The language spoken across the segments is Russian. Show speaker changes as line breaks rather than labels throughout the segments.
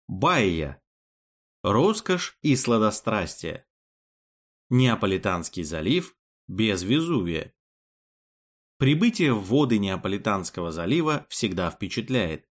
Баия. Роскошь и сладострастие. Неаполитанский залив без Везувия. Прибытие в воды Неаполитанского залива всегда впечатляет.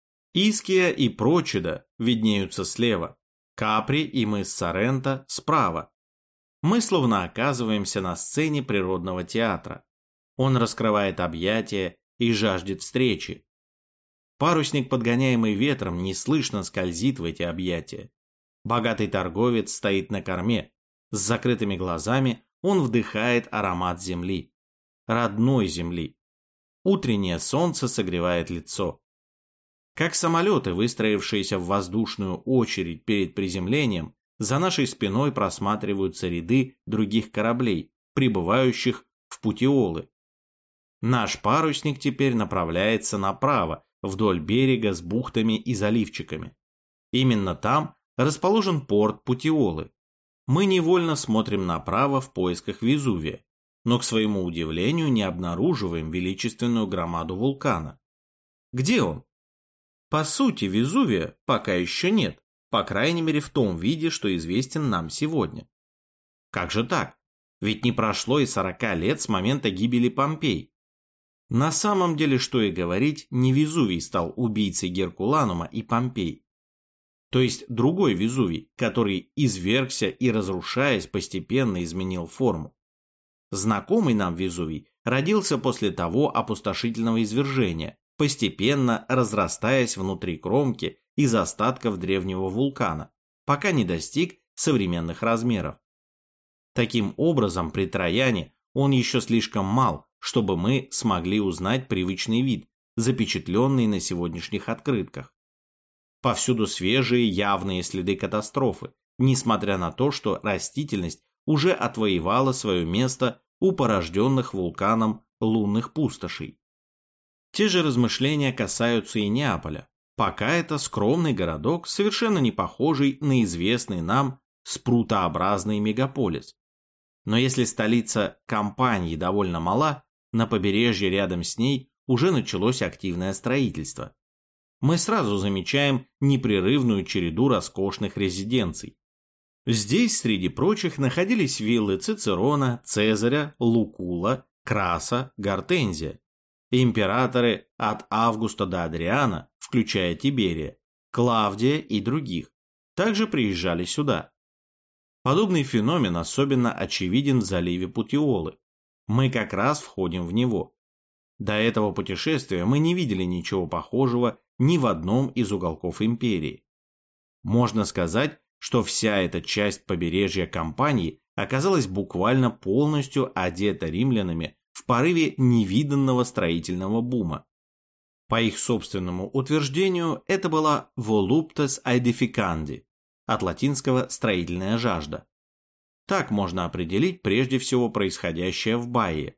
Иския и Прочида виднеются слева, Капри и мыс Соренто справа. Мы словно оказываемся на сцене природного театра. Он раскрывает объятия и жаждет встречи. Парусник, подгоняемый ветром, неслышно скользит в эти объятия. Богатый торговец стоит на корме. С закрытыми глазами он вдыхает аромат земли. Родной земли. Утреннее солнце согревает лицо. Как самолеты, выстроившиеся в воздушную очередь перед приземлением, за нашей спиной просматриваются ряды других кораблей, прибывающих в Путиолы. Наш парусник теперь направляется направо, вдоль берега с бухтами и заливчиками. Именно там расположен порт Путиолы. Мы невольно смотрим направо в поисках Везувия, но к своему удивлению не обнаруживаем величественную громаду вулкана. Где он? По сути, Везувия пока еще нет, по крайней мере в том виде, что известен нам сегодня. Как же так? Ведь не прошло и 40 лет с момента гибели Помпей. На самом деле, что и говорить, не Везувий стал убийцей Геркуланума и Помпей. То есть другой Везувий, который извергся и, разрушаясь, постепенно изменил форму. Знакомый нам Везувий родился после того опустошительного извержения, постепенно разрастаясь внутри кромки из остатков древнего вулкана, пока не достиг современных размеров. Таким образом, при Трояне он еще слишком мал, чтобы мы смогли узнать привычный вид, запечатленный на сегодняшних открытках. Повсюду свежие явные следы катастрофы, несмотря на то, что растительность уже отвоевала свое место у порожденных вулканом лунных пустошей. Те же размышления касаются и Неаполя. Пока это скромный городок, совершенно не похожий на известный нам спрутообразный мегаполис. Но если столица Кампании довольно мала, на побережье рядом с ней уже началось активное строительство. Мы сразу замечаем непрерывную череду роскошных резиденций. Здесь, среди прочих, находились виллы Цицерона, Цезаря, Лукула, Краса, Гортензия. Императоры от Августа до Адриана, включая Тиберия, Клавдия и других, также приезжали сюда. Подобный феномен особенно очевиден в заливе Путиолы. Мы как раз входим в него. До этого путешествия мы не видели ничего похожего ни в одном из уголков империи. Можно сказать, что вся эта часть побережья Кампании оказалась буквально полностью одета римлянами в порыве невиданного строительного бума. По их собственному утверждению, это была voluptas aedificandi, от латинского «строительная жажда». Так можно определить прежде всего происходящее в Баие.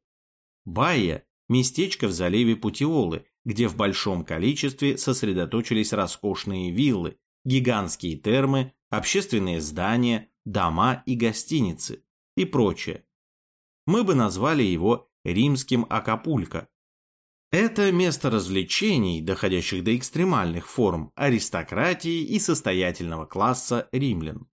Баия – местечко в заливе Путиолы, где в большом количестве сосредоточились роскошные виллы, гигантские термы, общественные здания, дома и гостиницы и прочее. Мы бы назвали его римским Акапулько. Это место развлечений, доходящих до экстремальных форм аристократии и состоятельного класса римлян.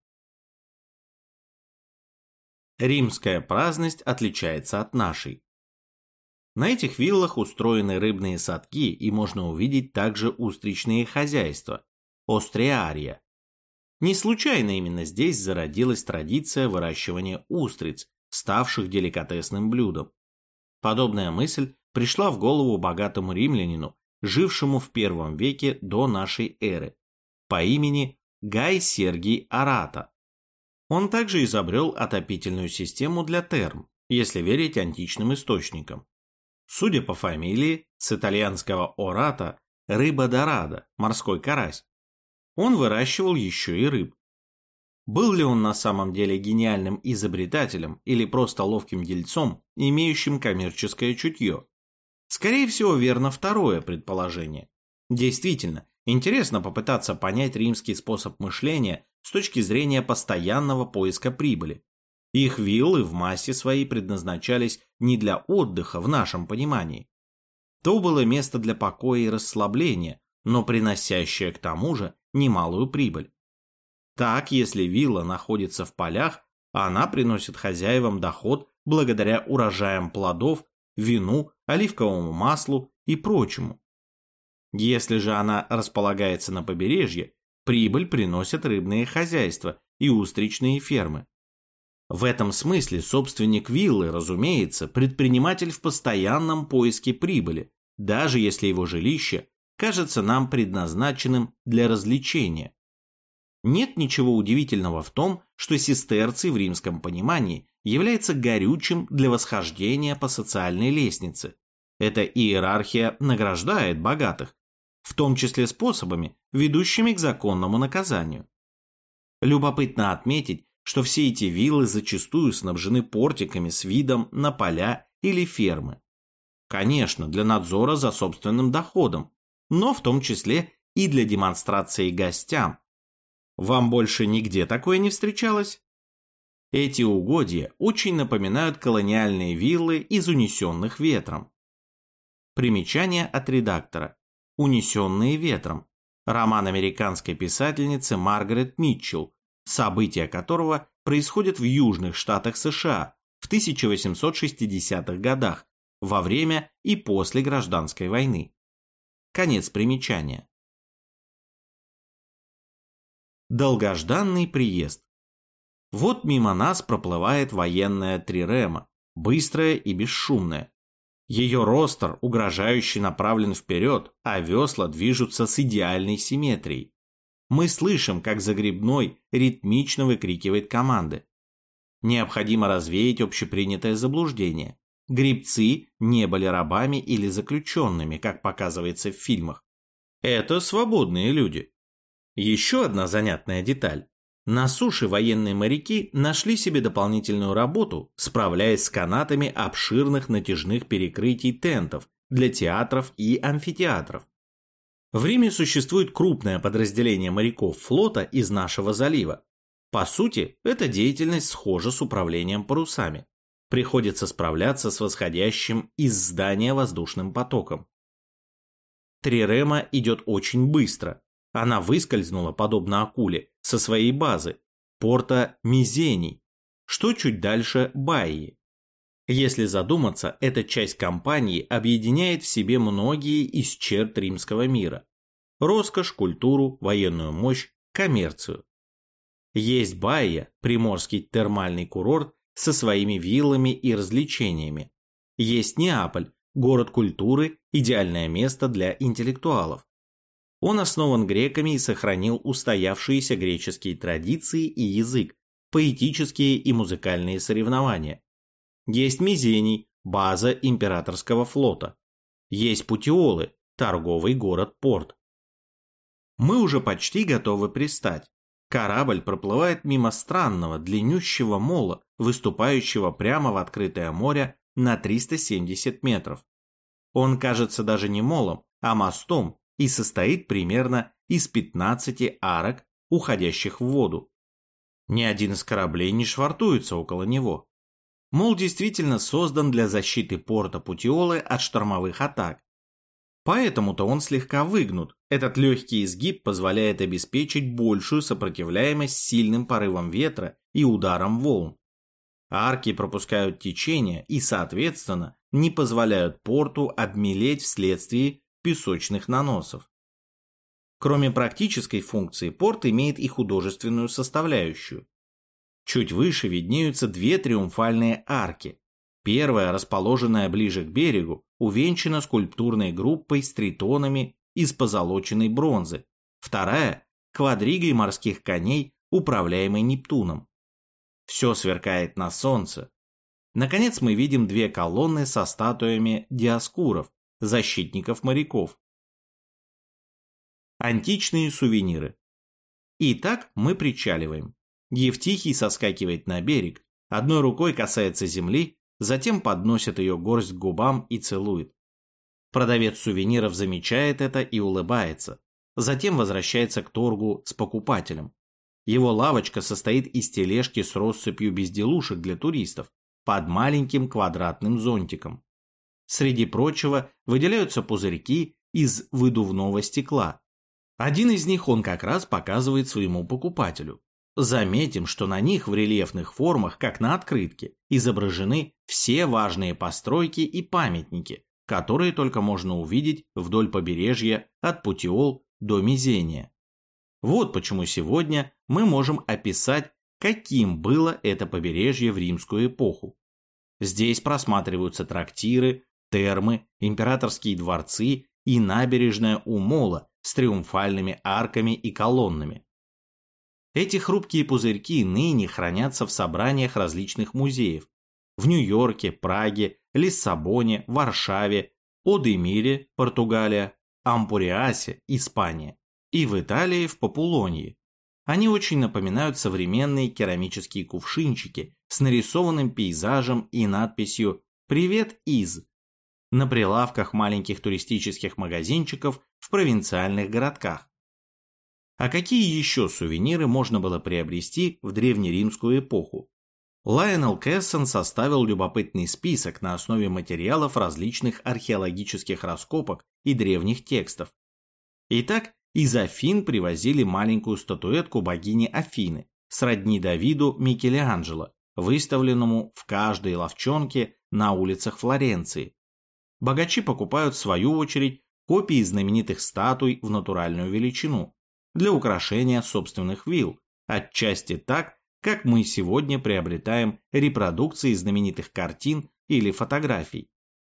Римская праздность отличается от нашей. На этих виллах устроены рыбные садки и можно увидеть также устричные хозяйства – остриария. Не случайно именно здесь зародилась традиция выращивания устриц, ставших деликатесным блюдом. Подобная мысль пришла в голову богатому римлянину, жившему в I веке до нашей эры, по имени Гай Сергий Арата. Он также изобрел отопительную систему для терм, если верить античным источникам. Судя по фамилии, с итальянского ората – рыба дорадо, морской карась. Он выращивал еще и рыб. Был ли он на самом деле гениальным изобретателем или просто ловким дельцом, имеющим коммерческое чутье? Скорее всего, верно второе предположение. Действительно, интересно попытаться понять римский способ мышления с точки зрения постоянного поиска прибыли. Их виллы в массе своей предназначались не для отдыха в нашем понимании. То было место для покоя и расслабления, но приносящее к тому же немалую прибыль. Так, если вилла находится в полях, она приносит хозяевам доход благодаря урожаям плодов, вину, оливковому маслу и прочему. Если же она располагается на побережье, прибыль приносят рыбные хозяйства и устричные фермы. В этом смысле собственник виллы, разумеется, предприниматель в постоянном поиске прибыли, даже если его жилище кажется нам предназначенным для развлечения. Нет ничего удивительного в том, что сестерций в римском понимании является горючим для восхождения по социальной лестнице. Эта иерархия награждает богатых, в том числе способами, ведущими к законному наказанию. Любопытно отметить, что все эти виллы зачастую снабжены портиками с видом на поля или фермы. Конечно, для надзора за собственным доходом, но в том числе и для демонстрации гостям. Вам больше нигде такое не встречалось? Эти угодья очень напоминают колониальные виллы из «Унесенных ветром». Примечание от редактора. «Унесенные ветром». Роман американской писательницы Маргарет Митчелл, события которого происходят в южных штатах США в 1860-х годах, во время и после гражданской войны. Конец примечания. Долгожданный приезд. Вот мимо нас проплывает военная трирема, быстрая и бесшумная. Ее ростер угрожающе направлен вперед, а весла движутся с идеальной симметрией. Мы слышим, как загребной ритмично выкрикивает команды. Необходимо развеять общепринятое заблуждение. Гребцы не были рабами или заключенными, как показывается в фильмах. Это свободные люди. Еще одна занятная деталь. На суше военные моряки нашли себе дополнительную работу, справляясь с канатами обширных натяжных перекрытий тентов для театров и амфитеатров. В Риме существует крупное подразделение моряков флота из нашего залива. По сути, эта деятельность схожа с управлением парусами. Приходится справляться с восходящим из здания воздушным потоком. Трирема идет очень быстро. Она выскользнула, подобно акуле, со своей базы, порта Мизений, что чуть дальше Баии. Если задуматься, эта часть компании объединяет в себе многие из черт римского мира. Роскошь, культуру, военную мощь, коммерцию. Есть Баия, приморский термальный курорт со своими виллами и развлечениями. Есть Неаполь, город культуры, идеальное место для интеллектуалов. Он основан греками и сохранил устоявшиеся греческие традиции и язык, поэтические и музыкальные соревнования. Есть Мизений, база императорского флота. Есть Путиолы, торговый город-порт. Мы уже почти готовы пристать. Корабль проплывает мимо странного длиннющего мола, выступающего прямо в открытое море на 370 метров. Он кажется даже не молом, а мостом, и состоит примерно из 15 арок, уходящих в воду. Ни один из кораблей не швартуется около него. Мол действительно создан для защиты порта Путиолы от штормовых атак. Поэтому-то он слегка выгнут. Этот легкий изгиб позволяет обеспечить большую сопротивляемость сильным порывам ветра и ударам волн. Арки пропускают течение и, соответственно, не позволяют порту обмелеть вследствие песочных наносов. Кроме практической функции, порт имеет и художественную составляющую. Чуть выше виднеются две триумфальные арки. Первая, расположенная ближе к берегу, увенчана скульптурной группой с тритонами из позолоченной бронзы. Вторая – квадригой морских коней, управляемой Нептуном. Все сверкает на солнце. Наконец мы видим две колонны со статуями диоскуров, защитников моряков. Античные сувениры. Итак, мы причаливаем. Евтихий соскакивает на берег, одной рукой касается земли, затем подносит ее горсть к губам и целует. Продавец сувениров замечает это и улыбается. Затем возвращается к торгу с покупателем. Его лавочка состоит из тележки с россыпью безделушек для туристов под маленьким квадратным зонтиком. Среди прочего выделяются пузырьки из выдувного стекла. Один из них он как раз показывает своему покупателю. Заметим, что на них в рельефных формах, как на открытке, изображены все важные постройки и памятники, которые только можно увидеть вдоль побережья от Путиол до Мизения. Вот почему сегодня мы можем описать, каким было это побережье в римскую эпоху. Здесь просматриваются трактиры, термы, императорские дворцы и набережная у мола с триумфальными арками и колоннами. Эти хрупкие пузырьки ныне хранятся в собраниях различных музеев в Нью-Йорке, Праге, Лиссабоне, Варшаве, Одемире, Португалия, Ампуриасе, Испания и в Италии в Популонье. Они очень напоминают современные керамические кувшинчики с нарисованным пейзажем и надписью «Привет из» на прилавках маленьких туристических магазинчиков в провинциальных городках. А какие еще сувениры можно было приобрести в древнеримскую эпоху? Лайонел Кессон составил любопытный список на основе материалов различных археологических раскопок и древних текстов. Итак, из Афин привозили маленькую статуэтку богини Афины, сродни Давиду Микеланджело, выставленному в каждой лавчонке на улицах Флоренции. Богачи покупают в свою очередь копии знаменитых статуй в натуральную величину для украшения собственных вилл, отчасти так, как мы сегодня приобретаем репродукции знаменитых картин или фотографий.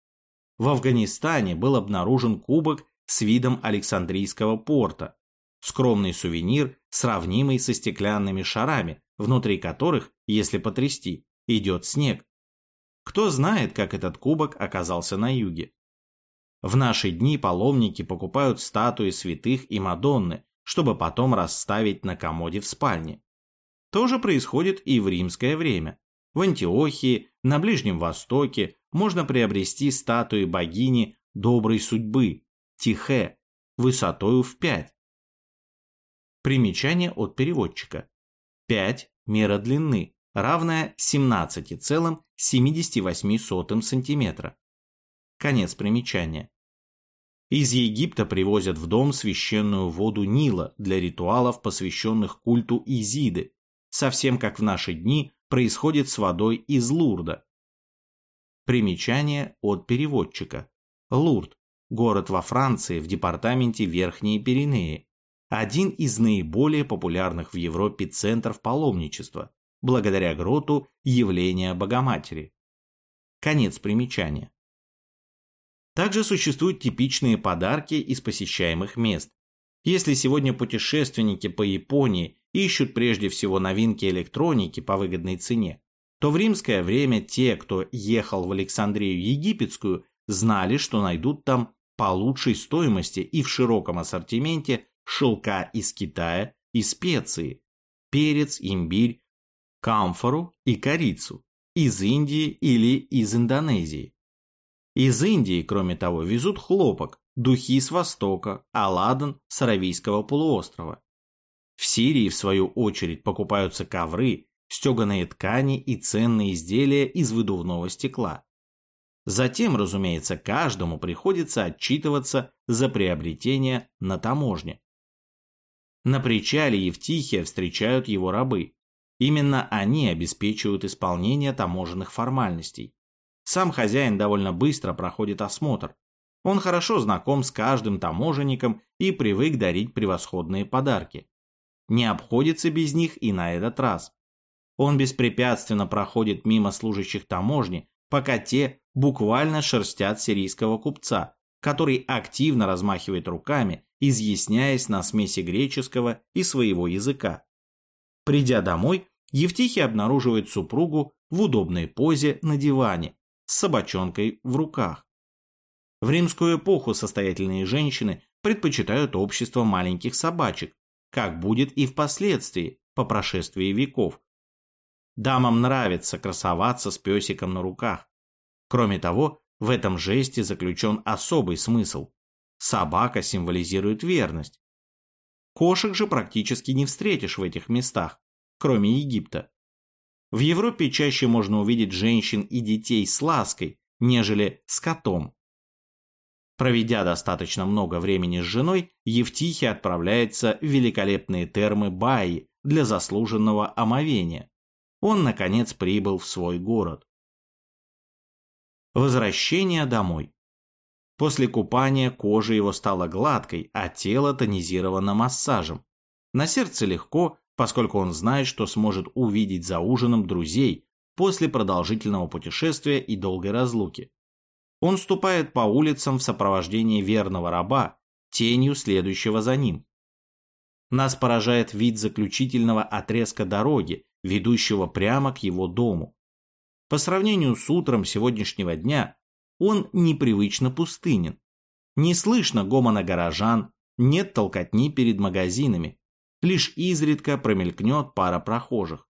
В Афганистане был обнаружен кубок с видом Александрийского порта, скромный сувенир, сравнимый со стеклянными шарами, внутри которых, если потрясти, идет снег. Кто знает, как этот кубок оказался на юге. В наши дни паломники покупают статуи святых и Мадонны, чтобы потом расставить на комоде в спальне. То же происходит и в римское время. В Антиохии, на Ближнем Востоке можно приобрести статуи богини доброй судьбы, Тихе, высотою в 5. Примечание от переводчика. 5 – мера длины, равная 17,78 см. Конец примечания. Из Египта привозят в дом священную воду Нила для ритуалов, посвященных культу Изиды, совсем как в наши дни происходит с водой из Лурда. Примечание от переводчика. Лурд – город во Франции в департаменте Верхние Пиренеи, один из наиболее популярных в Европе центров паломничества, благодаря гроту явления Богоматери. Конец примечания. Также существуют типичные подарки из посещаемых мест. Если сегодня путешественники по Японии ищут прежде всего новинки электроники по выгодной цене, то в римское время те, кто ехал в Александрию Египетскую, знали, что найдут там по лучшей стоимости и в широком ассортименте шелка из Китая и специи, перец, имбирь, камфору и корицу, из Индии или из Индонезии. Из Индии, кроме того, везут хлопок, духи с Востока, а ладан с Аравийского полуострова. В Сирии, в свою очередь, покупаются ковры, стеганые ткани и ценные изделия из выдувного стекла. Затем, разумеется, каждому приходится отчитываться за приобретение на таможне. На причале Евтихия встречают его рабы. Именно они обеспечивают исполнение таможенных формальностей. Сам хозяин довольно быстро проходит осмотр. Он хорошо знаком с каждым таможенником и привык дарить превосходные подарки. Не обходится без них и на этот раз. Он беспрепятственно проходит мимо служащих таможни, пока те буквально шерстят сирийского купца, который активно размахивает руками, изъясняясь на смеси греческого и своего языка. Придя домой, Евтихий обнаруживает супругу в удобной позе на диване, с собачонкой в руках. В римскую эпоху состоятельные женщины предпочитают общество маленьких собачек, как будет и впоследствии, по прошествии веков. Дамам нравится красоваться с песиком на руках. Кроме того, в этом жесте заключен особый смысл. Собака символизирует верность. Кошек же практически не встретишь в этих местах, кроме Египта. В Европе чаще можно увидеть женщин и детей с лаской, нежели с котом. Проведя достаточно много времени с женой, Евтихий отправляется в великолепные термы Баи для заслуженного омовения. Он, наконец, прибыл в свой город. Возвращение домой. После купания кожа его стала гладкой, а тело тонизировано массажем. На сердце легко, поскольку он знает, что сможет увидеть за ужином друзей после продолжительного путешествия и долгой разлуки. Он ступает по улицам в сопровождении верного раба, тенью следующего за ним. Нас поражает вид заключительного отрезка дороги, ведущего прямо к его дому. По сравнению с утром сегодняшнего дня, он непривычно пустынен. Не слышно гомона горожан, нет толкотни перед магазинами, лишь изредка промелькнет пара прохожих.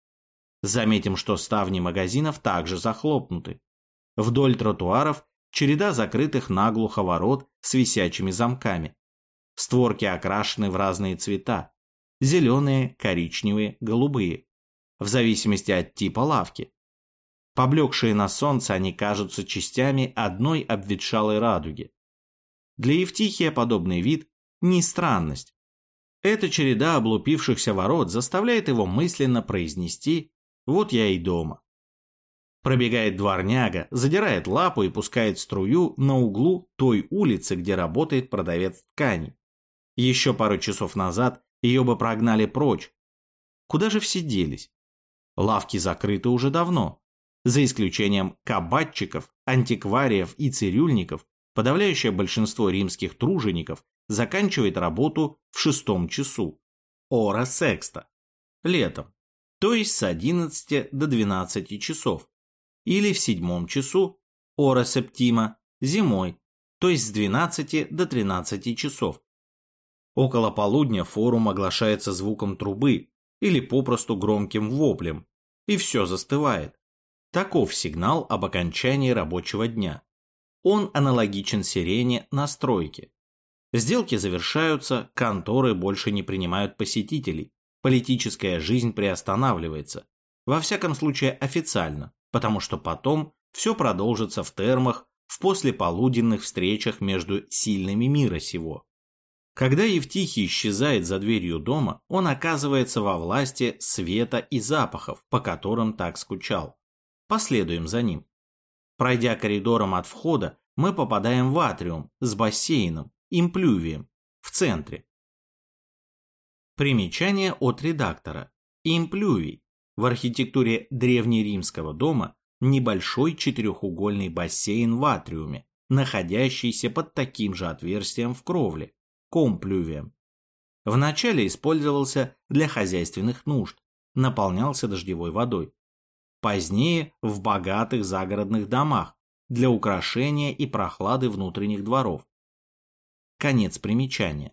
Заметим, что ставни магазинов также захлопнуты. Вдоль тротуаров череда закрытых наглухо ворот с висячими замками. Створки окрашены в разные цвета – зеленые, коричневые, голубые, в зависимости от типа лавки. Поблекшие на солнце, они кажутся частями одной обветшалой радуги. Для Евтихия подобный вид – не странность. Эта череда облупившихся ворот заставляет его мысленно произнести «Вот я и дома». Пробегает дворняга, задирает лапу и пускает струю на углу той улицы, где работает продавец тканей. Еще пару часов назад ее бы прогнали прочь. Куда же все делись? Лавки закрыты уже давно. За исключением кабачиков, антиквариев и цирюльников, подавляющее большинство римских тружеников заканчивает работу в 6 часу, ора секста, летом, то есть с 11 до 12 часов. Или в 7 часу, ора септима, зимой, то есть с 12 до 13 часов. Около полудня форум оглашается звуком трубы или попросту громким воплем, и все застывает. Таков сигнал об окончании рабочего дня. Он аналогичен сирене на стройке. Сделки завершаются, конторы больше не принимают посетителей, политическая жизнь приостанавливается, во всяком случае официально, потому что потом все продолжится в термах, в послеполуденных встречах между сильными мира сего. Когда Евтихий исчезает за дверью дома, он оказывается во власти света и запахов, по которым так скучал. Последуем за ним. Пройдя коридором от входа, мы попадаем в атриум с бассейном, имплювием, в центре. Примечание от редактора. Имплювий. В архитектуре древнеримского дома небольшой четырехугольный бассейн в атриуме, находящийся под таким же отверстием в кровле, комплювием. Вначале использовался для хозяйственных нужд, наполнялся дождевой водой. Позднее в богатых загородных домах для украшения и прохлады внутренних дворов. Конец примечания.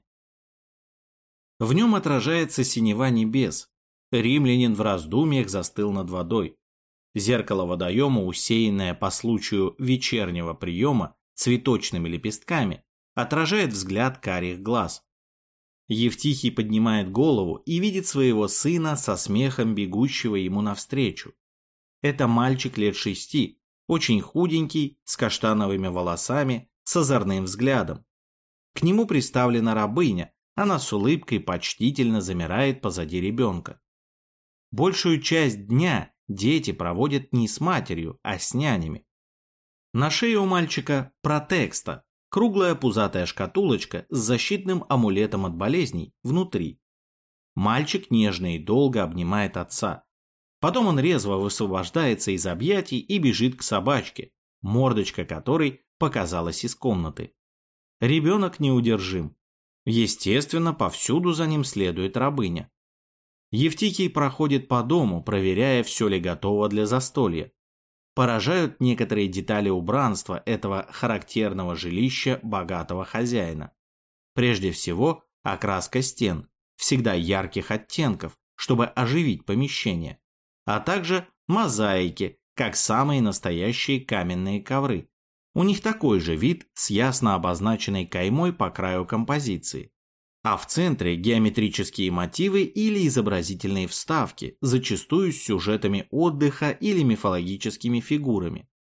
В нем отражается синева небес. Римлянин в раздумьях застыл над водой. Зеркало водоема, усеянное по случаю вечернего приема цветочными лепестками, отражает взгляд карих глаз. Евтихий поднимает голову и видит своего сына со смехом бегущего ему навстречу. Это мальчик лет 6, очень худенький, с каштановыми волосами, с озорным взглядом. К нему приставлена рабыня, она с улыбкой почтительно замирает позади ребенка. Большую часть дня дети проводят не с матерью, а с нянями. На шее у мальчика протекста, круглая пузатая шкатулочка с защитным амулетом от болезней внутри. Мальчик нежно и долго обнимает отца. Потом он резво высвобождается из объятий и бежит к собачке, мордочка которой показалась из комнаты. Ребенок неудержим. Естественно, повсюду за ним следует рабыня. Евтихий проходит по дому, проверяя, все ли готово для застолья. Поражают некоторые детали убранства этого характерного жилища богатого хозяина. Прежде всего, окраска стен, всегда ярких оттенков, чтобы оживить помещение, а также мозаики, как самые настоящие каменные ковры. У них такой же вид с ясно обозначенной каймой по краю композиции. А в центре геометрические мотивы или изобразительные вставки, зачастую с сюжетами отдыха или мифологическими фигурами.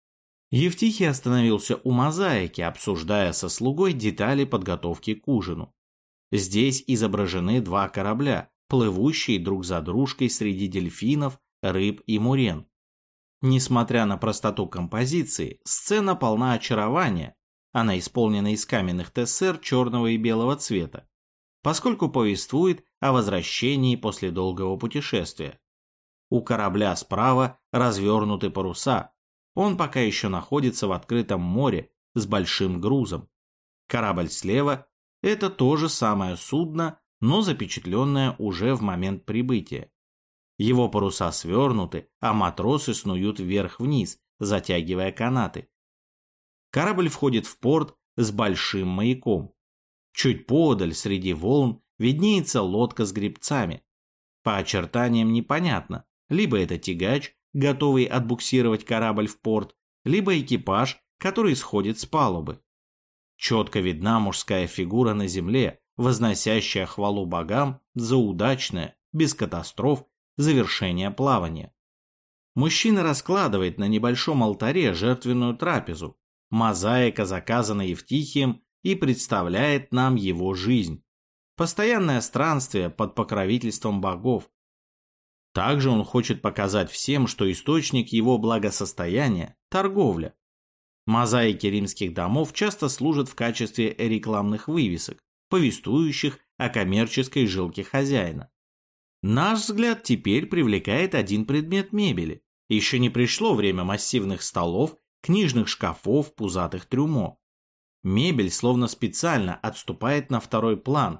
Евтихий остановился у мозаики, обсуждая со слугой детали подготовки к ужину. Здесь изображены два корабля, плывущие друг за дружкой среди дельфинов, рыб и мурен. Несмотря на простоту композиции, сцена полна очарования. Она исполнена из каменных тессер черного и белого цвета, поскольку повествует о возвращении после долгого путешествия. У корабля справа развернуты паруса. Он пока еще находится в открытом море с большим грузом. Корабль слева – это то же самое судно, но запечатленное уже в момент прибытия. Его паруса свернуты, а матросы снуют вверх-вниз, затягивая канаты. Корабль входит в порт с большим маяком. Чуть поодаль, среди волн, виднеется лодка с гребцами. По очертаниям непонятно, либо это тягач, готовый отбуксировать корабль в порт, либо экипаж, который сходит с палубы. Четко видна мужская фигура на земле, возносящая хвалу богам за удачное, без катастроф, завершение плавания. Мужчина раскладывает на небольшом алтаре жертвенную трапезу. Мозаика заказана Евтихием и представляет нам его жизнь. Постоянное странствие под покровительством богов. Также он хочет показать всем, что источник его благосостояния – торговля. Мозаики римских домов часто служат в качестве рекламных вывесок, повествующих о коммерческой жилке хозяина. Наш взгляд теперь привлекает один предмет мебели. Еще не пришло время массивных столов, книжных шкафов, пузатых трюмо. Мебель словно специально отступает на второй план.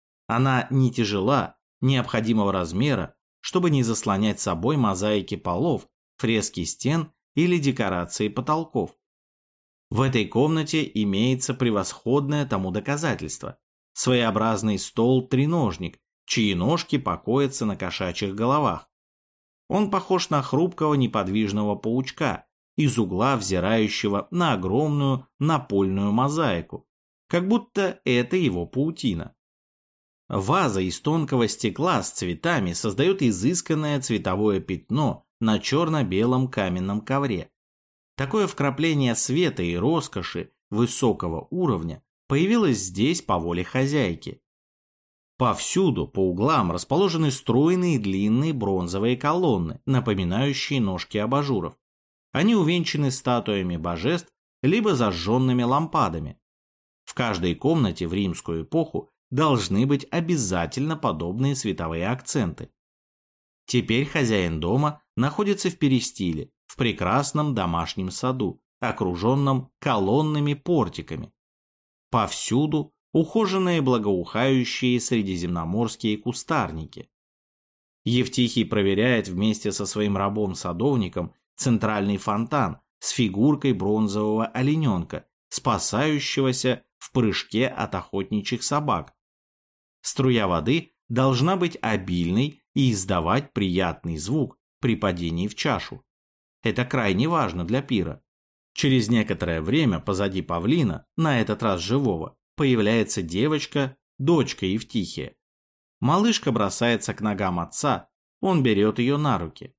Она не тяжела, необходимого размера, чтобы не заслонять собой мозаики полов, фрески стен или декорации потолков. В этой комнате имеется превосходное тому доказательство. Своеобразный стол-треножник, чьи ножки покоятся на кошачьих головах. Он похож на хрупкого неподвижного паучка, из угла взирающего на огромную напольную мозаику, как будто это его паутина. Ваза из тонкого стекла с цветами создает изысканное цветовое пятно на черно-белом каменном ковре. Такое вкрапление света и роскоши высокого уровня появилось здесь по воле хозяйки. Повсюду, по углам, расположены стройные длинные бронзовые колонны, напоминающие ножки абажуров. Они увенчаны статуями божеств, либо зажженными лампадами. В каждой комнате в римскую эпоху должны быть обязательно подобные световые акценты. Теперь хозяин дома находится в перестиле, в прекрасном домашнем саду, окруженном колоннами портиками. Повсюду ухоженные благоухающие средиземноморские кустарники. Евтихий проверяет вместе со своим рабом-садовником центральный фонтан с фигуркой бронзового олененка, спасающегося в прыжке от охотничьих собак. Струя воды должна быть обильной и издавать приятный звук при падении в чашу. Это крайне важно для пира. Через некоторое время позади павлина, на этот раз живого, появляется девочка, дочка Евтихия. Малышка бросается к ногам отца, он берет ее на руки.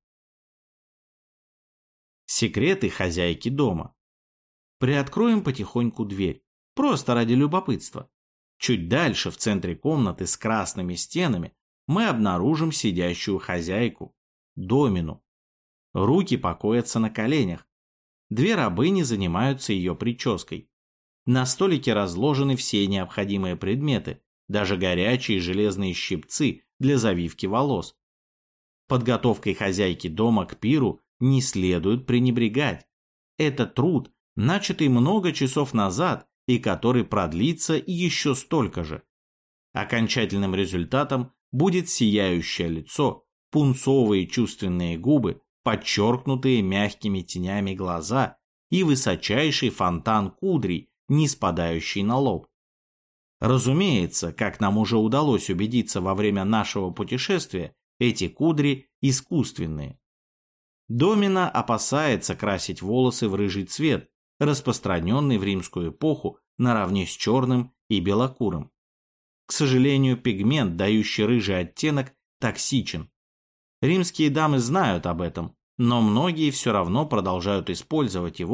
Секреты хозяйки дома. Приоткроем потихоньку дверь, просто ради любопытства. Чуть дальше, в центре комнаты с красными стенами, мы обнаружим сидящую хозяйку, Домину. Руки покоятся на коленях. Две рабыни занимаются ее прической. На столике разложены все необходимые предметы, даже горячие железные щипцы для завивки волос. Подготовкой хозяйки дома к пиру не следует пренебрегать. Это труд, начатый много часов назад и который продлится еще столько же. Окончательным результатом будет сияющее лицо, пунцовые чувственные губы, подчеркнутые мягкими тенями глаза и высочайший фонтан кудрей, не спадающий на лоб. Разумеется, как нам уже удалось убедиться во время нашего путешествия, эти кудри искусственные. Домина опасается красить волосы в рыжий цвет, распространенный в римскую эпоху наравне с черным и белокурым. К сожалению, пигмент, дающий рыжий оттенок, токсичен. Римские дамы знают об этом, но многие все равно продолжают использовать его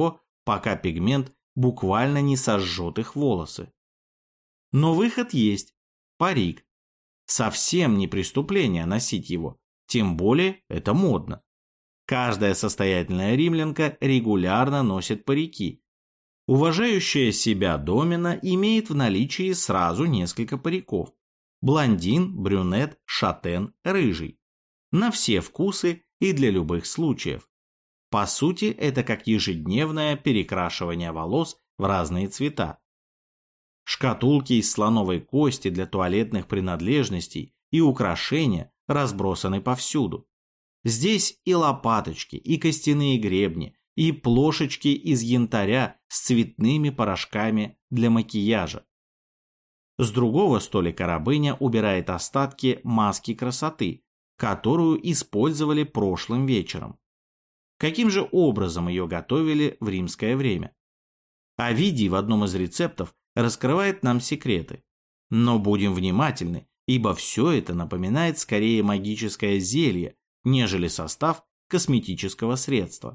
пока пигмент буквально не сожжет их волосы. Но выход есть – парик. Совсем не преступление носить его, тем более это модно. Каждая состоятельная римлянка регулярно носит парики. Уважающая себя домина имеет в наличии сразу несколько париков. Блондин, брюнет, шатен, рыжий. На все вкусы и для любых случаев. По сути, это как ежедневное перекрашивание волос в разные цвета. Шкатулки из слоновой кости для туалетных принадлежностей и украшения разбросаны повсюду. Здесь и лопаточки, и костяные гребни, и плошечки из янтаря с цветными порошками для макияжа. С другого столика рабыня убирает остатки маски красоты, которую использовали прошлым вечером. Каким же образом ее готовили в римское время? Овидий в одном из рецептов раскрывает нам секреты. Но будем внимательны, ибо все это напоминает скорее магическое зелье, нежели состав косметического средства.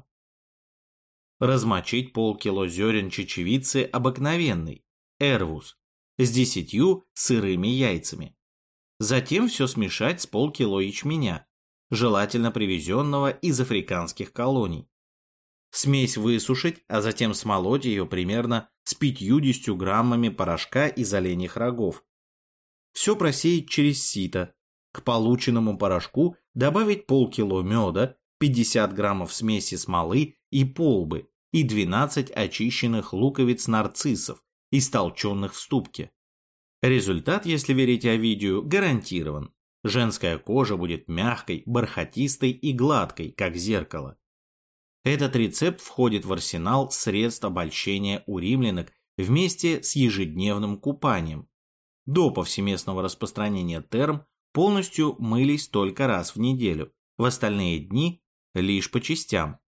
Размочить полкило зерен чечевицы обыкновенной, эрвус, с 10 сырыми яйцами. Затем все смешать с полкило ячменя, желательно привезенного из африканских колоний. Смесь высушить, а затем смолоть ее примерно с 50 граммами порошка из оленьих рогов. Все просеять через сито. К полученному порошку добавить полкило меда, 50 граммов смеси смолы и полбы и 12 очищенных луковиц-нарциссов, истолченных в ступке. Результат, если верить Овидию, гарантирован. Женская кожа будет мягкой, бархатистой и гладкой, как зеркало. Этот рецепт входит в арсенал средств обольщения у римлянок вместе с ежедневным купанием. До повсеместного распространения терм полностью мылись только раз в неделю, в остальные дни лишь по частям.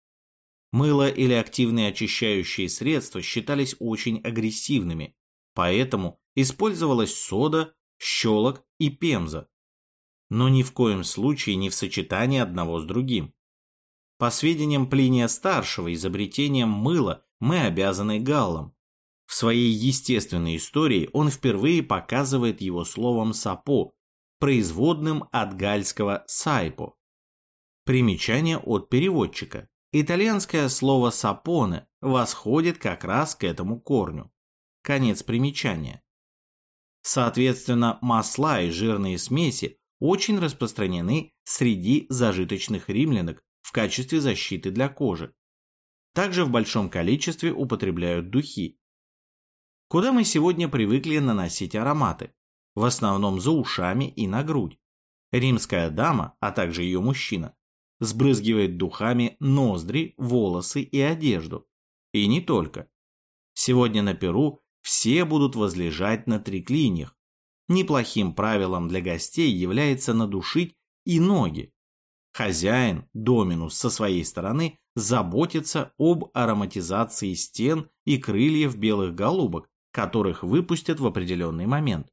Мыло или активные очищающие средства считались очень агрессивными, поэтому использовалась сода, щелок и пемза. Но ни в коем случае не в сочетании одного с другим. По сведениям Плиния-старшего, изобретением мыла мы обязаны галлам. В своей естественной истории он впервые показывает его словом «сапо», производным от гальского «сайпо». Примечание от переводчика. Итальянское слово «сапоне» восходит как раз к этому корню. Конец примечания. Соответственно, масла и жирные смеси очень распространены среди зажиточных римлянок в качестве защиты для кожи. Также в большом количестве употребляют духи. Куда мы сегодня привыкли наносить ароматы? В основном за ушами и на грудь. Римская дама, а также ее мужчина, сбрызгивает духами ноздри, волосы и одежду. И не только. Сегодня на Перу все будут возлежать на триклиньях. Неплохим правилом для гостей является надушить и ноги. Хозяин, доминус, со своей стороны заботится об ароматизации стен и крыльев белых голубок, которых выпустят в определенный момент.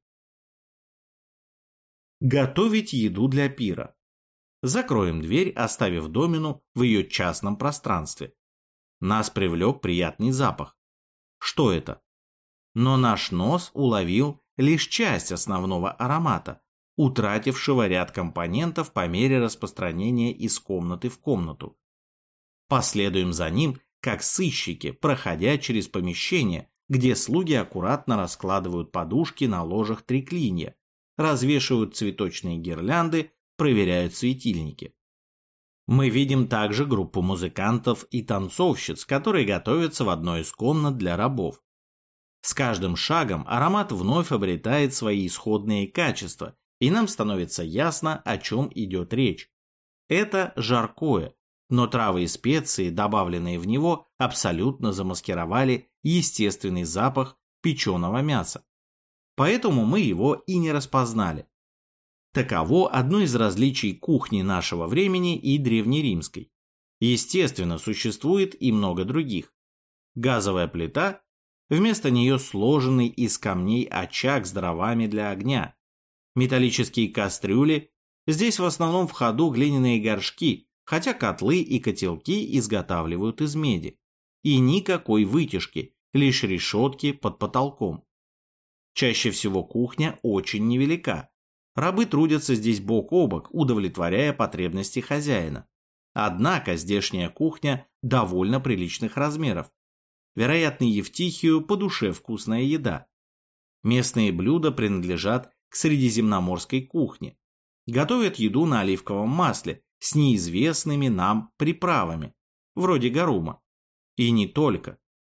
Готовить еду для пира. Закроем дверь, оставив домину в ее частном пространстве. Нас привлек приятный запах. Что это? Но наш нос уловил лишь часть основного аромата, утратившего ряд компонентов по мере распространения из комнаты в комнату. Последуем за ним, как сыщики, проходя через помещение, где слуги аккуратно раскладывают подушки на ложах триклинья, развешивают цветочные гирлянды, проверяют светильники. Мы видим также группу музыкантов и танцовщиц, которые готовятся в одной из комнат для рабов. С каждым шагом аромат вновь обретает свои исходные качества, и нам становится ясно, о чем идет речь. Это жаркое, но травы и специи, добавленные в него, абсолютно замаскировали естественный запах печеного мяса. Поэтому мы его и не распознали. Таково одно из различий кухни нашего времени и древнеримской. Естественно, существует и много других. Газовая плита, вместо нее сложенный из камней очаг с дровами для огня. Металлические кастрюли, здесь в основном в ходу глиняные горшки, хотя котлы и котелки изготавливают из меди. и никакой вытяжки, лишь решетки под потолком. Чаще всего кухня очень невелика. Рабы трудятся здесь бок о бок, удовлетворяя потребности хозяина. Однако здешняя кухня довольно приличных размеров. Вероятно, Евтихию по душе вкусная еда. Местные блюда принадлежат к средиземноморской кухне. Готовят еду на оливковом масле с неизвестными нам приправами, вроде гарума. И не только.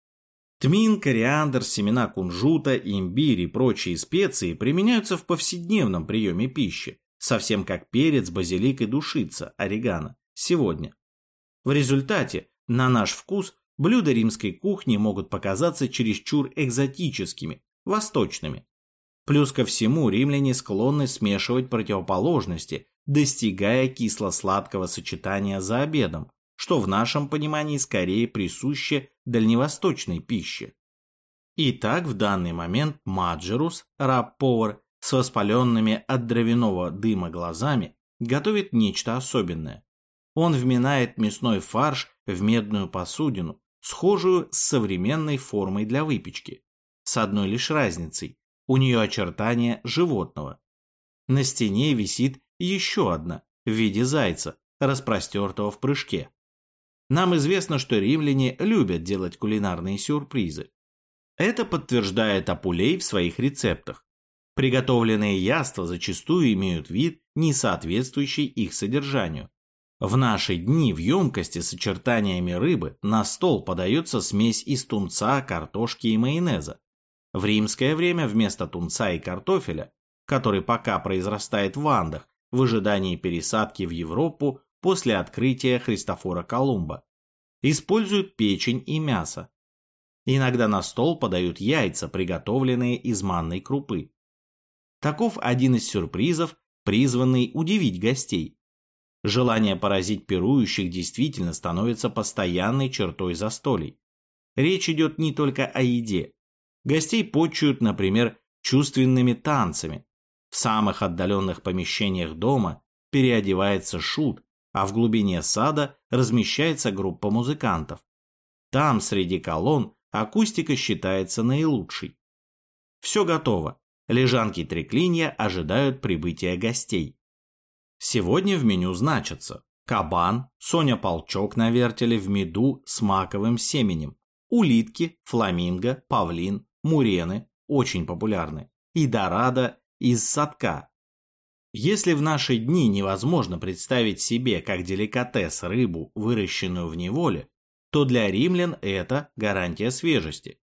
Тмин, кориандр, семена кунжута, имбирь и прочие специи применяются в повседневном приеме пищи, совсем как перец, базилик и душица, орегано, сегодня. В результате, на наш вкус, блюда римской кухни могут показаться чересчур экзотическими, восточными. Плюс ко всему, римляне склонны смешивать противоположности, достигая кисло-сладкого сочетания за обедом, что в нашем понимании скорее присуще дальневосточной пище. Итак, в данный момент Маджерус, раб-повар с воспаленными от дровяного дыма глазами, готовит нечто особенное. Он вминает мясной фарш в медную посудину, схожую с современной формой для выпечки, с одной лишь разницей – у нее очертания животного. На стене висит еще одна, в виде зайца, распростертого в прыжке. Нам известно, что римляне любят делать кулинарные сюрпризы. Это подтверждает Апулей в своих рецептах. Приготовленные яства зачастую имеют вид, не соответствующий их содержанию. В наши дни в емкости с очертаниями рыбы на стол подается смесь из тунца, картошки и майонеза. В римское время вместо тунца и картофеля, который пока произрастает в Андах в ожидании пересадки в Европу после открытия Христофора Колумба, используют печень и мясо. Иногда на стол подают яйца, приготовленные из манной крупы. Таков один из сюрпризов, призванный удивить гостей. Желание поразить пирующих действительно становится постоянной чертой застолий. Речь идет не только о еде. Гостей почуют, например, чувственными танцами. В самых отдаленных помещениях дома переодевается шут, а в глубине сада размещается группа музыкантов. Там, среди колонн, акустика считается наилучшей. Все готово. Лежанки триклинья ожидают прибытия гостей. Сегодня в меню значатся кабан, соня-полчок на вертеле в меду с маковым семенем, улитки, фламинго, павлин, мурены, очень популярны, и дорадо из садка. Если в наши дни невозможно представить себе как деликатес рыбу, выращенную в неволе, то для римлян это гарантия свежести.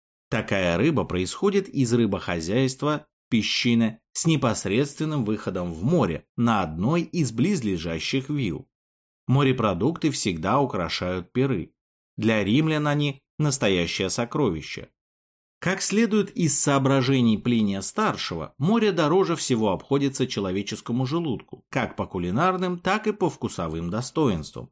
Такая рыба происходит из рыбохозяйства пищины с непосредственным выходом в море на одной из близлежащих вилл. Морепродукты всегда украшают пиры. Для римлян они – настоящее сокровище. Как следует из соображений Плиния-старшего, море дороже всего обходится человеческому желудку, как по кулинарным, так и по вкусовым достоинствам.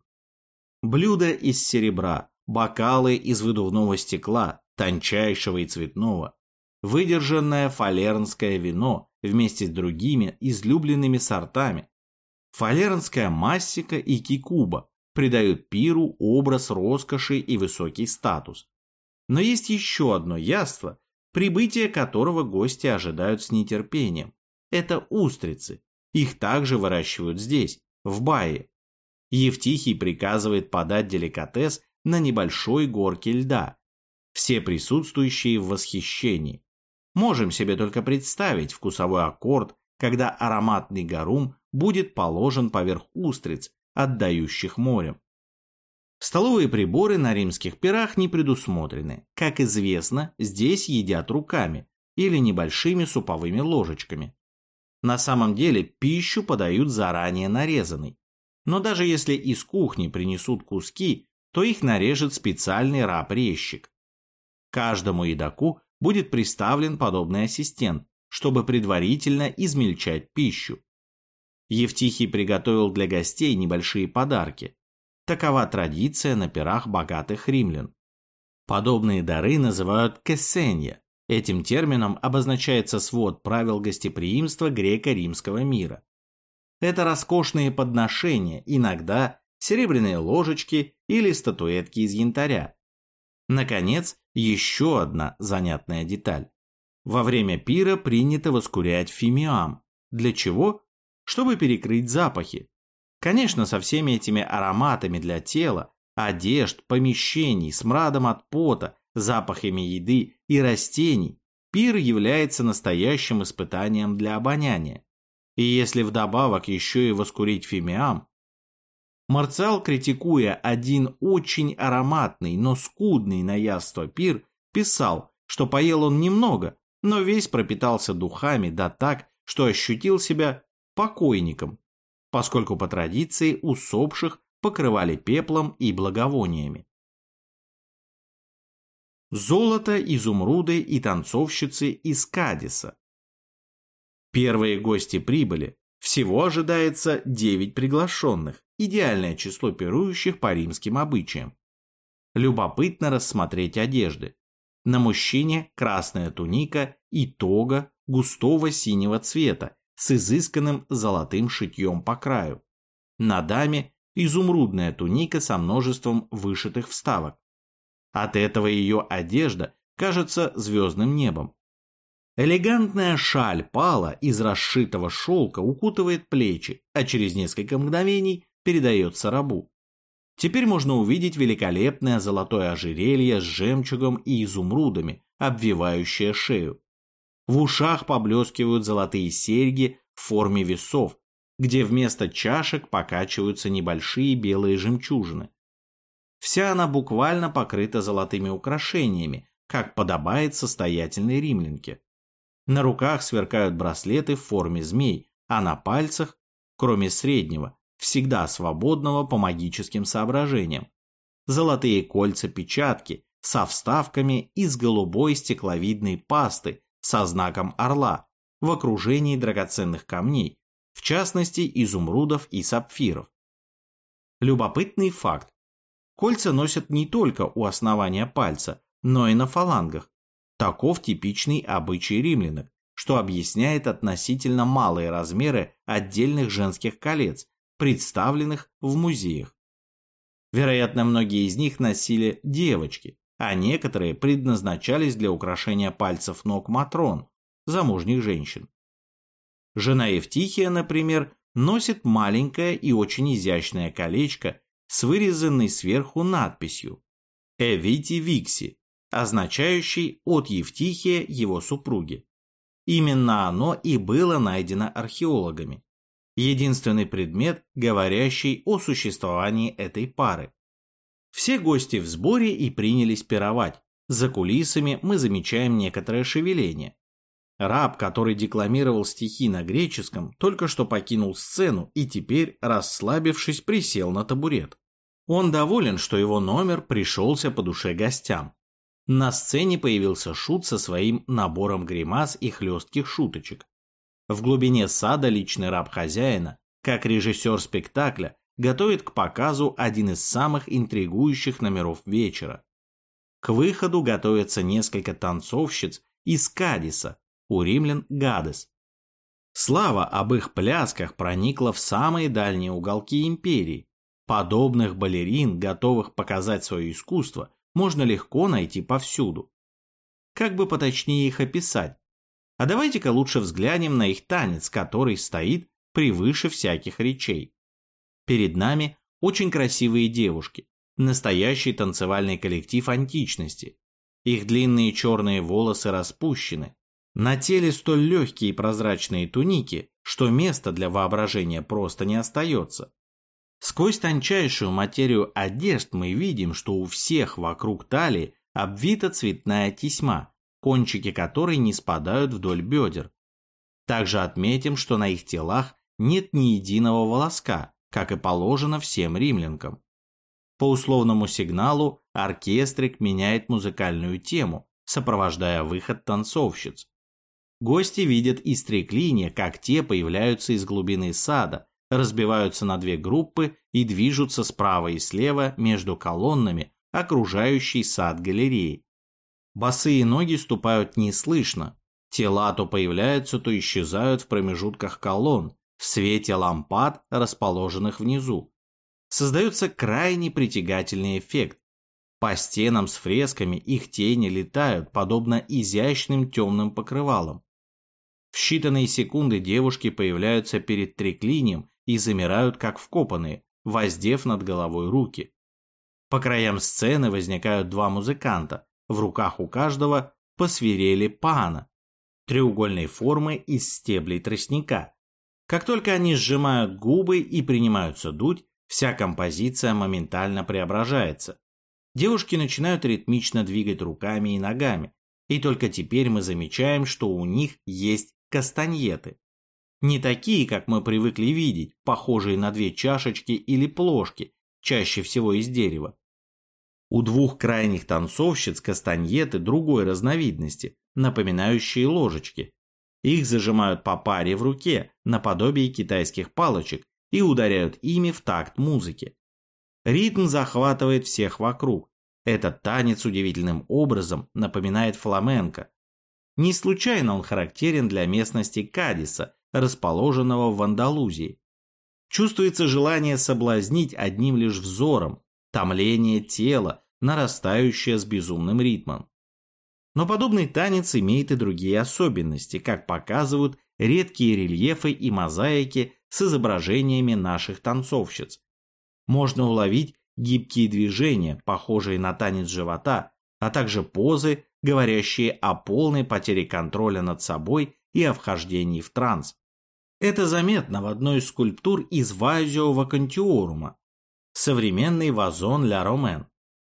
Блюда из серебра, бокалы из выдувного стекла, тончайшего и цветного, выдержанное фалернское вино вместе с другими излюбленными сортами. Фалернская массика и кикуба придают пиру образ роскоши и высокий статус. Но есть еще одно яство, прибытие которого гости ожидают с нетерпением. Это устрицы. Их также выращивают здесь, в Баии. Евтихий приказывает подать деликатес на небольшой горке льда. Все присутствующие в восхищении. Можем себе только представить вкусовой аккорд, когда ароматный гарум будет положен поверх устриц, отдающих морем. Столовые приборы на римских пирах не предусмотрены. Как известно, здесь едят руками или небольшими суповыми ложечками. На самом деле пищу подают заранее нарезанной. Но даже если из кухни принесут куски, то их нарежет специальный раб-резчик. Каждому едоку будет приставлен подобный ассистент, чтобы предварительно измельчать пищу. Евтихий приготовил для гостей небольшие подарки. Такова традиция на пирах богатых римлян. Подобные дары называют кессенья. Этим термином обозначается свод правил гостеприимства греко-римского мира. Это роскошные подношения, иногда серебряные ложечки или статуэтки из янтаря. Наконец, еще одна занятная деталь. Во время пира принято воскурять фимиам. Для чего? Чтобы перекрыть запахи. Конечно, со всеми этими ароматами для тела, одежд, помещений, смрадом от пота, запахами еды и растений, пир является настоящим испытанием для обоняния. И если вдобавок еще и воскурить фимиам. Марциал, критикуя один очень ароматный, но скудный на яство пир, писал, что поел он немного, но весь пропитался духами, да так, что ощутил себя покойником, поскольку по традиции усопших покрывали пеплом и благовониями. Золото, изумруды и танцовщицы из Кадиса. Первые гости прибыли. Всего ожидается 9 приглашенных, идеальное число пирующих по римским обычаям. Любопытно рассмотреть одежды. На мужчине красная туника и тога густого синего цвета с изысканным золотым шитьем по краю. На даме изумрудная туника со множеством вышитых вставок. От этого ее одежда кажется звездным небом. Элегантная шаль пала из расшитого шелка укутывает плечи, а через несколько мгновений передается рабу. Теперь можно увидеть великолепное золотое ожерелье с жемчугом и изумрудами, обвивающее шею. В ушах поблескивают золотые серьги в форме весов, где вместо чашек покачиваются небольшие белые жемчужины. Вся она буквально покрыта золотыми украшениями, как подобает состоятельной римлянке. На руках сверкают браслеты в форме змей, а на пальцах, кроме среднего, всегда свободного по магическим соображениям, золотые кольца-печатки со вставками из голубой стекловидной пасты со знаком орла в окружении драгоценных камней, в частности изумрудов и сапфиров. Любопытный факт. Кольца носят не только у основания пальца, но и на фалангах. Таков типичный обычай римлянок, что объясняет относительно малые размеры отдельных женских колец, представленных в музеях. Вероятно, многие из них носили девочки, а некоторые предназначались для украшения пальцев ног матрон, замужних женщин. Жена Евтихия, например, носит маленькое и очень изящное колечко с вырезанной сверху надписью «Эвити Викси», означающей «от Евтихия его супруги». Именно оно и было найдено археологами. Единственный предмет, говорящий о существовании этой пары. Все гости в сборе и принялись пировать. За кулисами мы замечаем некоторое шевеление. Раб, который декламировал стихи на греческом, только что покинул сцену и теперь, расслабившись, присел на табурет. Он доволен, что его номер пришелся по душе гостям. На сцене появился шут со своим набором гримас и хлестких шуточек. В глубине сада личный раб хозяина, как режиссер спектакля, готовит к показу один из самых интригующих номеров вечера. К выходу готовятся несколько танцовщиц из Кадиса, у римлян Гадес. Слава об их плясках проникла в самые дальние уголки империи. Подобных балерин, готовых показать свое искусство, можно легко найти повсюду. Как бы поточнее их описать? А давайте-ка лучше взглянем на их танец, который стоит превыше всяких речей. Перед нами очень красивые девушки, настоящий танцевальный коллектив античности. Их длинные черные волосы распущены. На теле столь легкие и прозрачные туники, что места для воображения просто не остается. Сквозь тончайшую материю одежд мы видим, что у всех вокруг талии обвита цветная тесьма, кончики которой не спадают вдоль бедер. Также отметим, что на их телах нет ни единого волоска, как и положено всем римлянкам. По условному сигналу оркестрик меняет музыкальную тему, сопровождая выход танцовщиц. Гости видят из триклиния, как те появляются из глубины сада, разбиваются на две группы и движутся справа и слева между колоннами, окружающей сад галереи. Босые ноги ступают неслышно, тела то появляются, то исчезают в промежутках колонн, в свете лампад, расположенных внизу. Создается крайне притягательный эффект. По стенам с фресками их тени летают, подобно изящным темным покрывалам. В считанные секунды девушки появляются перед триклинием и замирают, как вкопанные, воздев над головой руки. По краям сцены возникают два музыканта, в руках у каждого по свирели пана, треугольной формы из стеблей тростника. Как только они сжимают губы и принимаются дуть, вся композиция моментально преображается. Девушки начинают ритмично двигать руками и ногами, и только теперь мы замечаем, что у них есть кастаньеты. Не такие, как мы привыкли видеть, похожие на две чашечки или плошки, чаще всего из дерева. У двух крайних танцовщиц кастаньеты другой разновидности, напоминающие ложечки. Их зажимают по паре в руке, наподобие китайских палочек, и ударяют ими в такт музыки. Ритм захватывает всех вокруг. Этот танец удивительным образом напоминает фламенко. Не случайно он характерен для местности Кадиса, расположенного в Андалузии. Чувствуется желание соблазнить одним лишь взором, томление тела, нарастающее с безумным ритмом. Но подобный танец имеет и другие особенности, как показывают редкие рельефы и мозаики с изображениями наших танцовщиц. Можно уловить гибкие движения, похожие на танец живота, а также позы, говорящие о полной потере контроля над собой и о вхождении в транс. Это заметно в одной из скульптур из Вазио Вакантиорума, современный вазон Ля Ромен.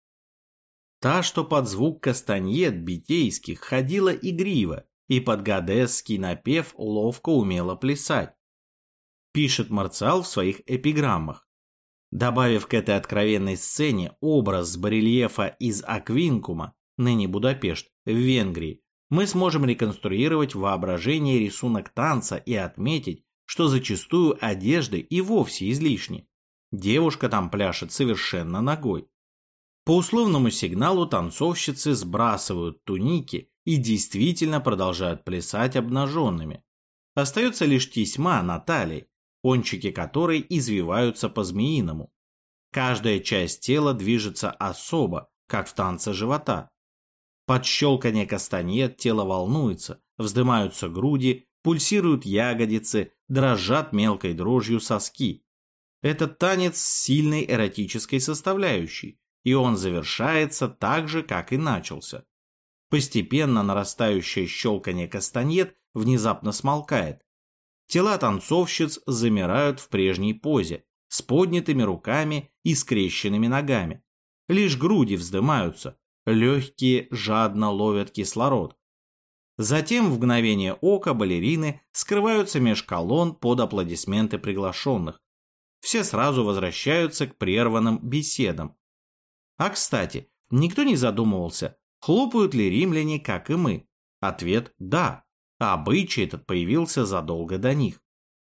Та, что под звук кастаньет битейских ходила игриво и под гадесский напев ловко умела плясать, пишет Марциал в своих эпиграммах. Добавив к этой откровенной сцене образ с барельефа из Аквинкума, ныне Будапешт, в Венгрии, мы сможем реконструировать в воображении рисунок танца и отметить, что зачастую одежды и вовсе излишни. Девушка там пляшет совершенно нагой. По условному сигналу танцовщицы сбрасывают туники и действительно продолжают плясать обнаженными. Остается лишь тесьма на талии, кончики которой извиваются по-змеиному. Каждая часть тела движется особо, как в танце живота. Под щелканье кастаньет тело волнуется, вздымаются груди, пульсируют ягодицы, дрожат мелкой дрожью соски. Этот танец с сильной эротической составляющей, и он завершается так же, как и начался. Постепенно нарастающее щелканье кастаньет внезапно смолкает. Тела танцовщиц замирают в прежней позе, с поднятыми руками и скрещенными ногами. Лишь груди вздымаются, легкие жадно ловят кислород. Затем в мгновение ока балерины скрываются меж колонн под аплодисменты приглашенных. Все сразу возвращаются к прерванным беседам. А кстати, никто не задумывался, хлопают ли римляне, как и мы? Ответ – да. А обычай этот появился задолго до них.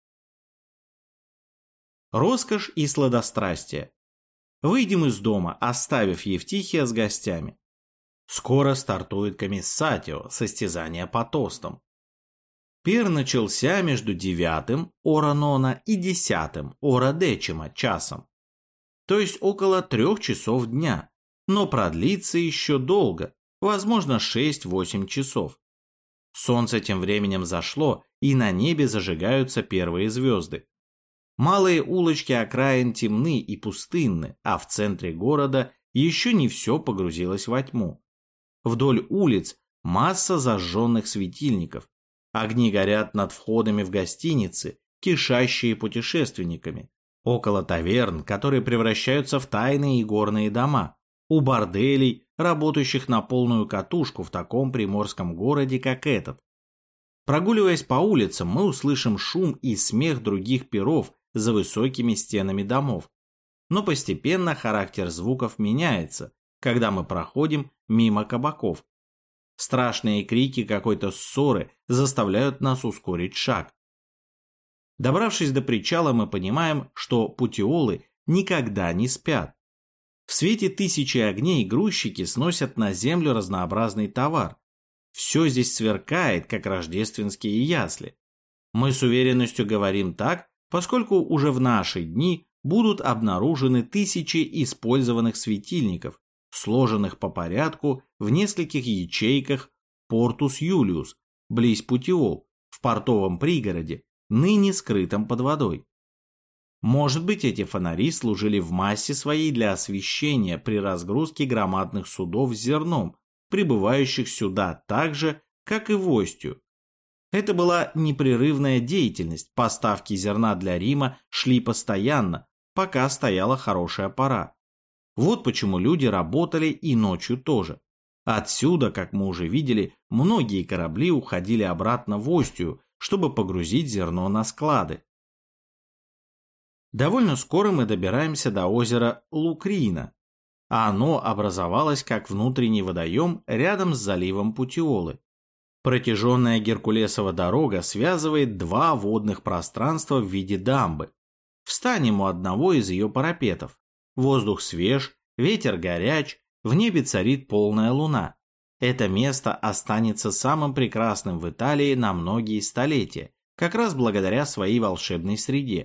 Роскошь и сладострастие. Выйдем из дома, оставив Евтихия с гостями. Скоро стартует комиссатио, состязание по тостам. Пир начался между 9 ора нона и 10 ора дечима часом, то есть около 3 часов дня, но продлится еще долго, возможно 6-8 часов. Солнце тем временем зашло, и на небе зажигаются первые звезды. Малые улочки окраин темны и пустынны, а в центре города еще не все погрузилось во тьму. Вдоль улиц масса зажженных светильников. Огни горят над входами в гостиницы, кишащие путешественниками. Около таверн, которые превращаются в тайные игорные дома. У борделей, работающих на полную катушку в таком приморском городе, как этот. Прогуливаясь по улицам, мы услышим шум и смех других пиров за высокими стенами домов. Но постепенно характер звуков меняется, когда мы проходим мимо кабаков. Страшные крики какой-то ссоры заставляют нас ускорить шаг. Добравшись до причала, мы понимаем, что путиолы никогда не спят. В свете тысячи огней грузчики сносят на землю разнообразный товар. Все здесь сверкает, как рождественские ясли. Мы с уверенностью говорим так, поскольку уже в наши дни будут обнаружены тысячи использованных светильников, сложенных по порядку в нескольких ячейках Портус Юлиус, близ Путиол, в портовом пригороде, ныне скрытом под водой. Может быть, эти фонари служили в массе своей для освещения при разгрузке громадных судов с зерном, прибывающих сюда так же, как и в Остию. Это была непрерывная деятельность, поставки зерна для Рима шли постоянно, пока стояла хорошая пора. Вот почему люди работали и ночью тоже. Отсюда, как мы уже видели, многие корабли уходили обратно в Остию, чтобы погрузить зерно на склады. Довольно скоро мы добираемся до озера Лукрина, а оно образовалось как внутренний водоем рядом с заливом Путиолы. Протяженная Геркулесова дорога связывает два водных пространства в виде дамбы. Встанем у одного из ее парапетов. Воздух свеж, ветер горяч, в небе царит полная луна. Это место останется самым прекрасным в Италии на многие столетия, как раз благодаря своей волшебной среде.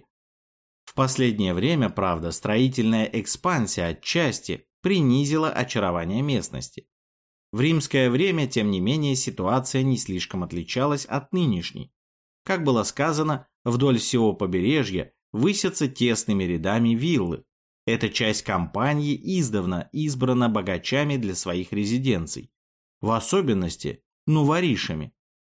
В последнее время, правда, строительная экспансия отчасти принизила очарование местности. В римское время, тем не менее, ситуация не слишком отличалась от нынешней. Как было сказано, вдоль всего побережья высятся тесными рядами виллы. Эта часть Кампании издавна избрана богачами для своих резиденций, в особенности нуворишами.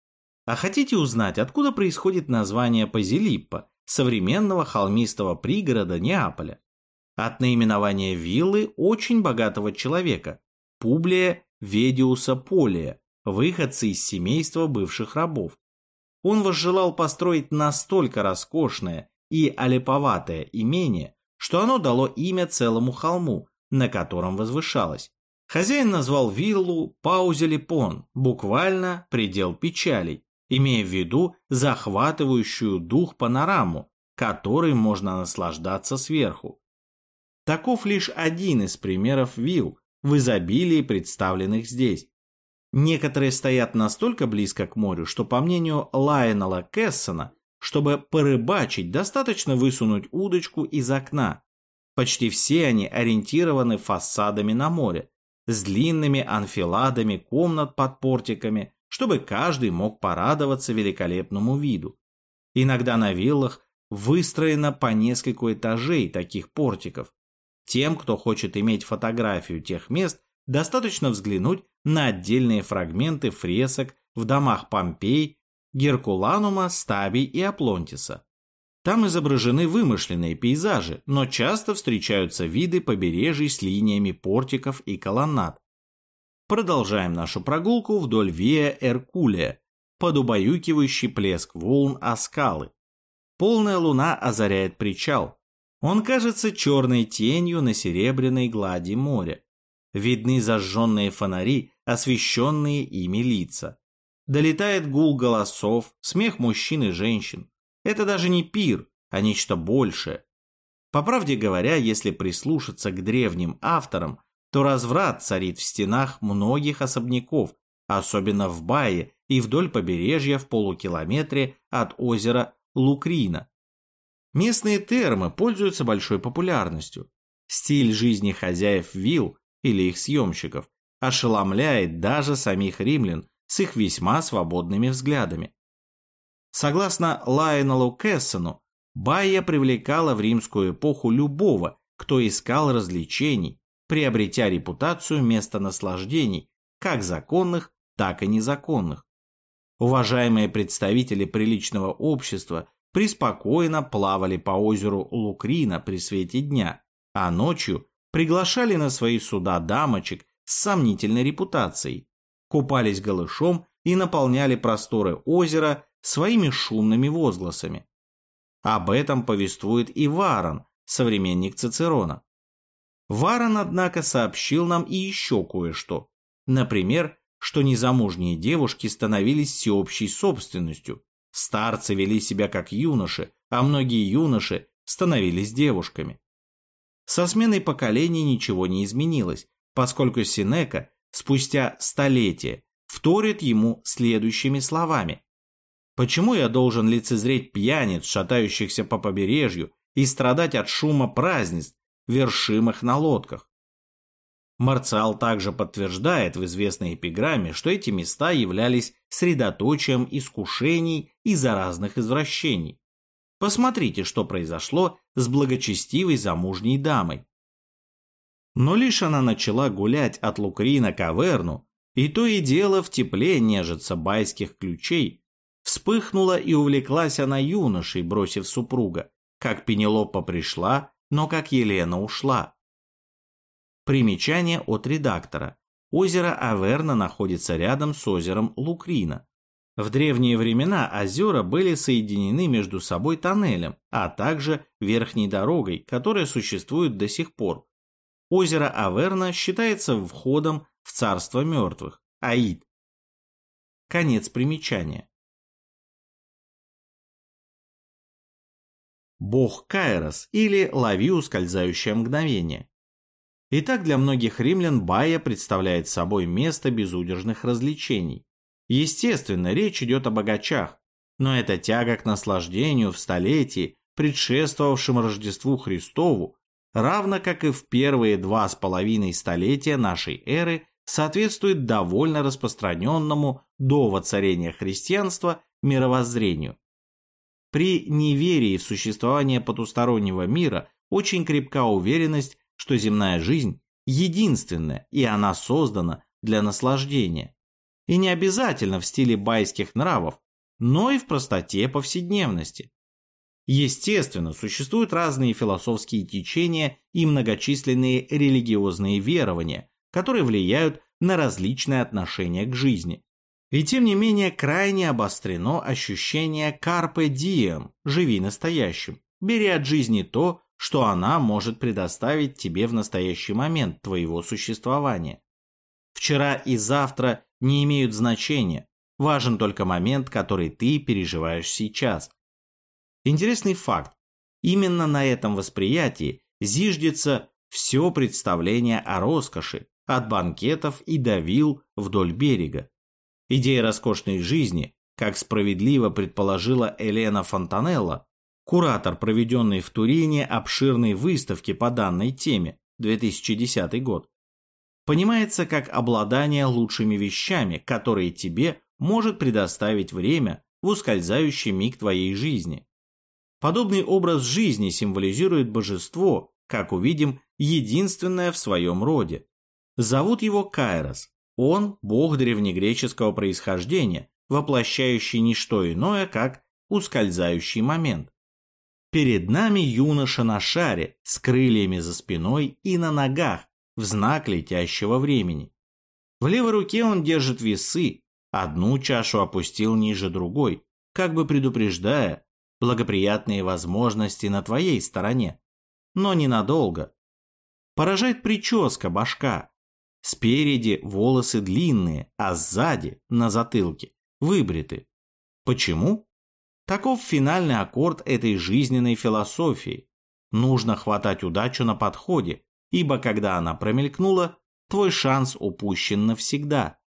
А хотите узнать, откуда происходит название Позилиппо, современного холмистого пригорода Неаполя? От наименования виллы очень богатого человека, Публия Ведиуса Полия, выходца из семейства бывших рабов. Он возжелал построить настолько роскошное и олиповатое имение, что оно дало имя целому холму, на котором возвышалось. Хозяин назвал виллу Паузелипон, буквально «предел печалей», имея в виду захватывающую дух панораму, которой можно наслаждаться сверху. Таков лишь один из примеров вилл, в изобилии представленных здесь. Некоторые стоят настолько близко к морю, что, по мнению Лайонела Кессона, чтобы порыбачить, достаточно высунуть удочку из окна. Почти все они ориентированы фасадами на море, с длинными анфиладами комнат под портиками, чтобы каждый мог порадоваться великолепному виду. Иногда на виллах выстроено по нескольку этажей таких портиков. Тем, кто хочет иметь фотографию тех мест, достаточно взглянуть на отдельные фрагменты фресок в домах Помпей, Геркуланума, Стабий и Аплонтиса. Там изображены вымышленные пейзажи, но часто встречаются виды побережий с линиями портиков и колоннад. Продолжаем нашу прогулку вдоль Виа Эркулия, под убаюкивающий плеск волн о скалы. Полная луна озаряет причал. Он кажется черной тенью на серебряной глади моря. Видны зажженные фонари, освещенные ими лица. Долетает гул голосов, смех мужчин и женщин. Это даже не пир, а нечто большее. По правде говоря, если прислушаться к древним авторам, то разврат царит в стенах многих особняков, особенно в Бае и вдоль побережья в полукилометре от озера Лукрина. Местные термы пользуются большой популярностью. Стиль жизни хозяев вилл или их съемщиков ошеломляет даже самих римлян с их весьма свободными взглядами. Согласно Лайонелу Кессону, Байя привлекала в римскую эпоху любого, кто искал развлечений, приобретя репутацию места наслаждений, как законных, так и незаконных. Уважаемые представители приличного общества преспокойно плавали по озеру Лукрина при свете дня, а ночью приглашали на свои суда дамочек с сомнительной репутацией, купались голышом и наполняли просторы озера своими шумными возгласами. Об этом повествует и Варон, современник Цицерона. Варон, однако, сообщил нам и еще кое-что. Например, что незамужние девушки становились всеобщей собственностью, старцы вели себя как юноши, а многие юноши становились девушками. Со сменой поколений ничего не изменилось, поскольку Сенека спустя столетия вторит ему следующими словами: «Почему я должен лицезреть пьяниц, шатающихся по побережью, и страдать от шума празднеств, вершимых на лодках?» Марциал также подтверждает в известной эпиграмме, что эти места являлись средоточием искушений и заразных извращений. Посмотрите, что произошло с благочестивой замужней дамой. Но лишь она начала гулять от Лукрина к Аверну, и то и дело в тепле нежиться байских ключей, вспыхнула и увлеклась она юношей, бросив супруга, как Пенелопа пришла, но как Елена ушла. Примечание от редактора. Озеро Аверна находится рядом с озером Лукрина. В древние времена озера были соединены между собой тоннелем, а также верхней дорогой, которая существует до сих пор. Озеро Аверна считается входом в царство мертвых, Аид. Конец примечания. Бог Кайрос или «Лови ускользающее мгновение». Итак, для многих римлян бая представляет собой место безудержных развлечений. Естественно, речь идет о богачах, но эта тяга к наслаждению в столетии, предшествовавшем Рождеству Христову, равно как и в первые 2,5 столетия нашей эры, соответствует довольно распространенному до воцарения христианства мировоззрению. При неверии в существование потустороннего мира очень крепка уверенность, что земная жизнь единственная, и она создана для наслаждения. И не обязательно в стиле байских нравов, но и в простоте повседневности. Естественно, существуют разные философские течения и многочисленные религиозные верования, которые влияют на различные отношения к жизни. И тем не менее крайне обострено ощущение «carpe diem» – «живи настоящим», бери от жизни то, что она может предоставить тебе в настоящий момент твоего существования. Вчера и завтра не имеют значения, важен только момент, который ты переживаешь сейчас. Интересный факт. Именно на этом восприятии зиждется все представление о роскоши, от банкетов и до вилл вдоль берега. Идея роскошной жизни, как справедливо предположила Елена Фонтанелла, куратор проведенной в Турине обширной выставки по данной теме, 2010 год, понимается как обладание лучшими вещами, которые тебе может предоставить время в ускользающий миг твоей жизни. Подобный образ жизни символизирует божество, как увидим, единственное в своем роде. Зовут его Кайрос. Он – бог древнегреческого происхождения, воплощающий не что иное, как ускользающий момент. Перед нами юноша на шаре, с крыльями за спиной и на ногах, в знак летящего времени. В левой руке он держит весы, одну чашу опустил ниже другой, как бы предупреждая, благоприятные возможности на твоей стороне, но ненадолго. Поражает прическа башка. Спереди волосы длинные, а сзади, на затылке, выбриты. Почему? Таков финальный аккорд этой жизненной философии. Нужно хватать удачу на подходе, ибо когда она промелькнула, твой шанс упущен навсегда.